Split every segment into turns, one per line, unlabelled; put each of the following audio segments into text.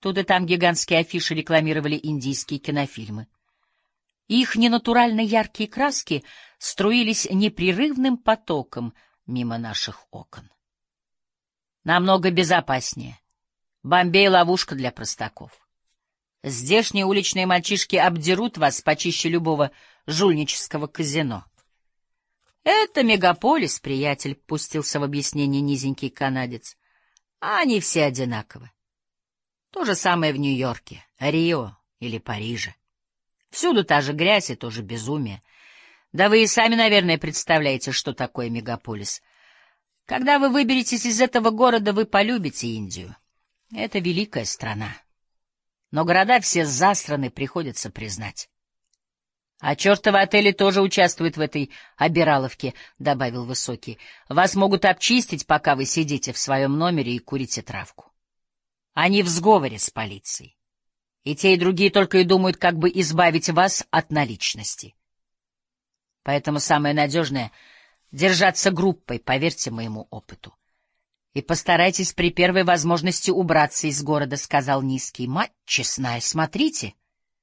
Тут и там гигантские афиши рекламировали индийские кинофильмы. Их ненатурально яркие краски струились непрерывным потоком мимо наших окон. Намного безопаснее. Бомбей — ловушка для простаков. Здешние уличные мальчишки обдерут вас почище любого жульнического казино. Это мегаполис, приятель, — пустился в объяснение низенький канадец. Они все одинаковы. То же самое в Нью-Йорке, Рио или Париже. Всюду та же грязь и то же безумие. Да вы и сами, наверное, представляете, что такое мегаполис. Когда вы выберетесь из этого города, вы полюбите Индию. Это великая страна. Но города все засраны, приходится признать. А чертовы отели тоже участвуют в этой обираловке, — добавил Высокий. Вас могут обчистить, пока вы сидите в своем номере и курите травку. Они в сговоре с полицией. И те, и другие только и думают, как бы избавить вас от наличности. Поэтому самое надежное — держаться группой, поверьте моему опыту. И постарайтесь при первой возможности убраться из города, — сказал Низкий. Мать честная, смотрите.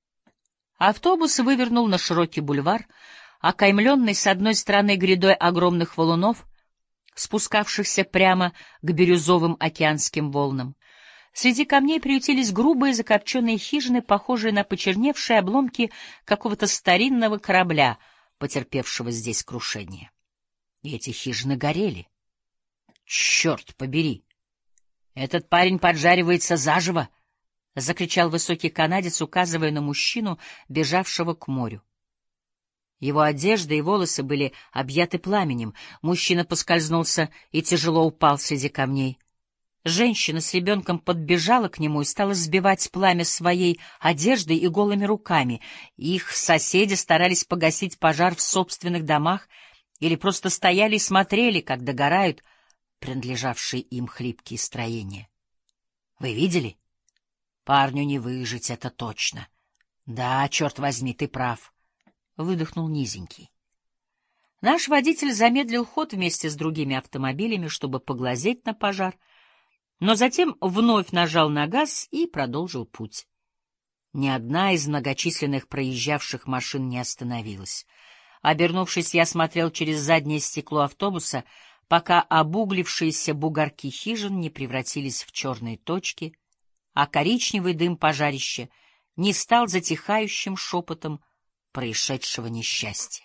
Автобус вывернул на широкий бульвар, окаймленный с одной стороны грядой огромных валунов, спускавшихся прямо к бирюзовым океанским волнам. Среди камней приютились грубые закопченные хижины, похожие на почерневшие обломки какого-то старинного корабля, потерпевшего здесь крушение. И эти хижины горели. Черт побери! Этот парень поджаривается заживо! — закричал высокий канадец, указывая на мужчину, бежавшего к морю. Его одежда и волосы были объяты пламенем. Мужчина поскользнулся и тяжело упал среди камней. Женщина с ребенком подбежала к нему и стала сбивать пламя своей одеждой и голыми руками. Их соседи старались погасить пожар в собственных домах или просто стояли и смотрели, как догорают принадлежавшие им хлипкие строения. Вы видели? Парню не выжить, это точно. Да, черт возьми, ты прав, — выдохнул Низенький. Наш водитель замедлил ход вместе с другими автомобилями, чтобы поглазеть на пожар, но затем вновь нажал на газ и продолжил путь. Ни одна из многочисленных проезжавших машин не остановилась. Обернувшись, я смотрел через заднее стекло автобуса, пока обуглившиеся бугорки хижин не превратились в черные точки, а коричневый дым пожарища не стал затихающим шепотом происшедшего несчастья.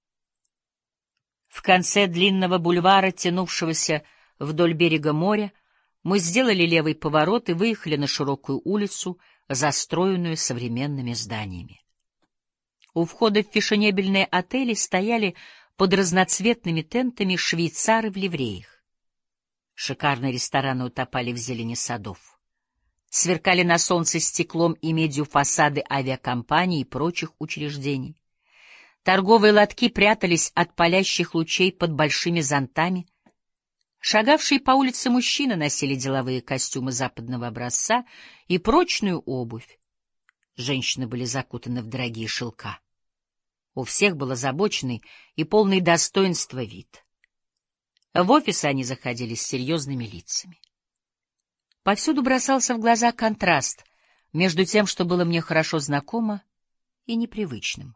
В конце длинного бульвара, тянувшегося вдоль берега моря, мы сделали левый поворот и выехали на широкую улицу, застроенную современными зданиями. У входа в фешенебельные отели стояли под разноцветными тентами швейцары в ливреях. Шикарные рестораны утопали в зелени садов. Сверкали на солнце стеклом и медью фасады авиакомпаний и прочих учреждений. Торговые лотки прятались от палящих лучей под большими зонтами. Шагавшие по улице мужчины носили деловые костюмы западного образца и прочную обувь. Женщины были закутаны в дорогие шелка. У всех был озабоченный и полный достоинства вид. В офисы они заходили с серьезными лицами. Повсюду бросался в глаза контраст между тем, что было мне хорошо знакомо, и непривычным.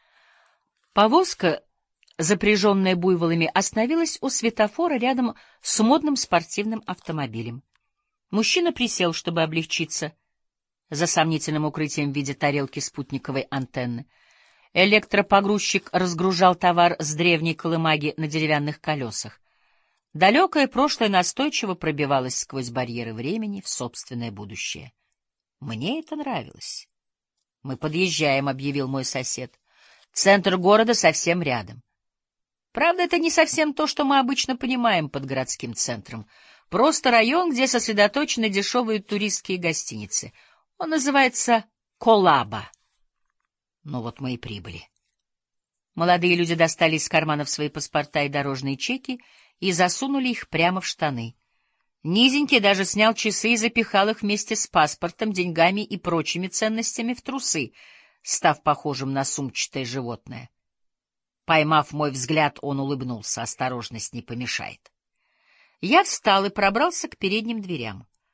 Повозка, запряженная буйволами, остановилась у светофора рядом с модным спортивным автомобилем. Мужчина присел, чтобы облегчиться, за сомнительным укрытием в виде тарелки спутниковой антенны. Электропогрузчик разгружал товар с древней колымаги на деревянных колесах. Далекое прошлое настойчиво пробивалось сквозь барьеры времени в собственное будущее. Мне это нравилось. — Мы подъезжаем, — объявил мой сосед. — Центр города совсем рядом. Правда, это не совсем то, что мы обычно понимаем под городским центром. Просто район, где сосредоточены дешевые туристские гостиницы. Он называется Колаба. Ну вот мы и прибыли. Молодые люди достали из карманов свои паспорта и дорожные чеки и засунули их прямо в штаны. Низенький даже снял часы и запихал их вместе с паспортом, деньгами и прочими ценностями в трусы, став похожим на сумчатое животное. Поймав мой взгляд, он улыбнулся. Осторожность не помешает. Я встал и пробрался к передним дверям.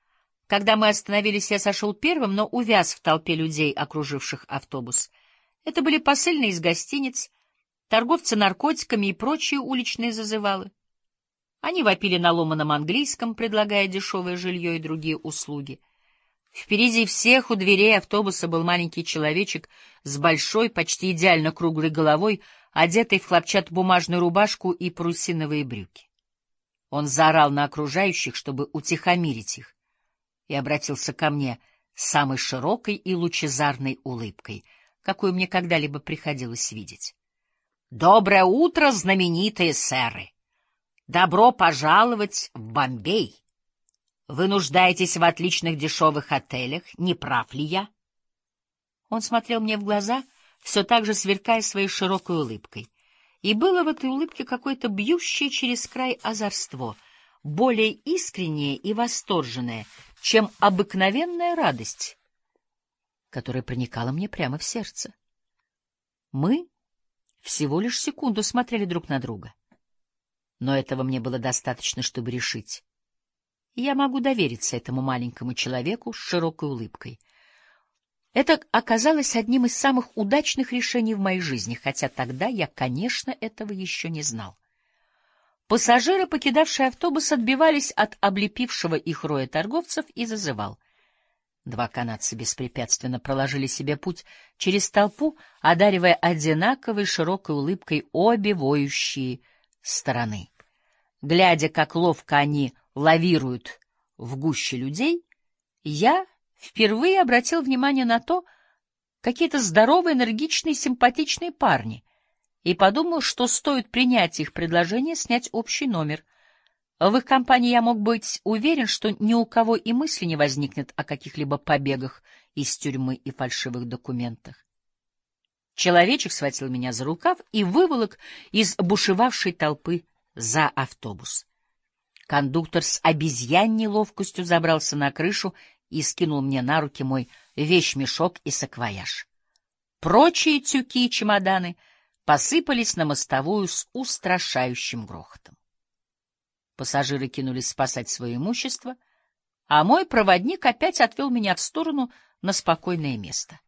Когда мы остановились, я сошел первым, но увяз в толпе людей, окруживших автобус. Это были посыльные из гостиниц, торговцы наркотиками и прочие уличные зазывалы. Они вопили на ломаном английском, предлагая дешевое жилье и другие услуги. Впереди всех у дверей автобуса был маленький человечек с большой, почти идеально круглой головой, одетый в хлопчатобумажную рубашку и парусиновые брюки. Он заорал на окружающих, чтобы утихомирить их, и обратился ко мне с самой широкой и лучезарной улыбкой, какую мне когда-либо приходилось видеть. «Доброе утро, знаменитые сэры! Добро пожаловать в Бомбей! Вы нуждаетесь в отличных дешевых отелях, не прав ли я?» Он смотрел мне в глаза, все так же сверкая своей широкой улыбкой. И было в этой улыбке какое-то бьющее через край озорство, более искреннее и восторженное, чем обыкновенная радость, которая проникала мне прямо в сердце. Мы всего лишь секунду смотрели друг на друга. Но этого мне было достаточно, чтобы решить. Я могу довериться этому маленькому человеку с широкой улыбкой. Это оказалось одним из самых удачных решений в моей жизни, хотя тогда я, конечно, этого еще не знал. Пассажиры, покидавшие автобус, отбивались от облепившего их роя торговцев и зазывал. Два канадца беспрепятственно проложили себе путь через толпу, одаривая одинаковой широкой улыбкой обе воющие стороны. Глядя, как ловко они лавируют в гуще людей, я впервые обратил внимание на то, какие-то здоровые, энергичные, симпатичные парни, и подумал, что стоит принять их предложение снять общий номер. В их компании я мог быть уверен, что ни у кого и мысли не возникнет о каких-либо побегах из тюрьмы и фальшивых документах. Человечек схватил меня за рукав и выволок из бушевавшей толпы за автобус. Кондуктор с обезьяньей ловкостью забрался на крышу и скинул мне на руки мой вещмешок и саквояж. Прочие тюки и чемоданы посыпались на мостовую с устрашающим грохотом. Пассажиры кинулись спасать свое имущество, а мой проводник опять отвел меня в сторону на спокойное место.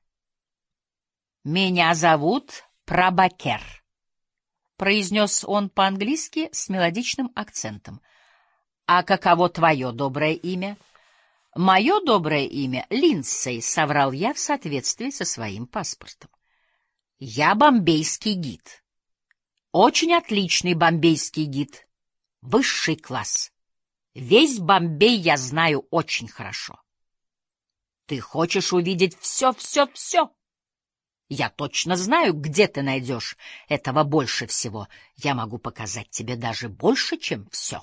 «Меня зовут Прабакер», — произнес он по-английски с мелодичным акцентом. «А каково твое доброе имя?» «Мое доброе имя — Линдсей», — соврал я в соответствии со своим паспортом. «Я бомбейский гид. Очень отличный бомбейский гид. Высший класс. Весь Бомбей я знаю очень хорошо. Ты хочешь увидеть все? Я точно знаю, где ты найдешь этого больше всего. Я могу показать тебе даже больше, чем все».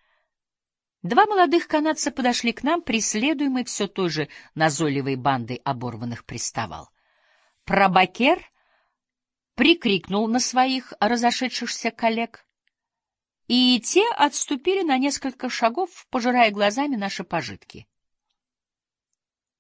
Два молодых канадца подошли к нам, преследуемые все той же назойливой бандой оборванных приставал. Прабакер прикрикнул на своих разошедшихся коллег, и те отступили на несколько шагов, пожирая глазами наши пожитки.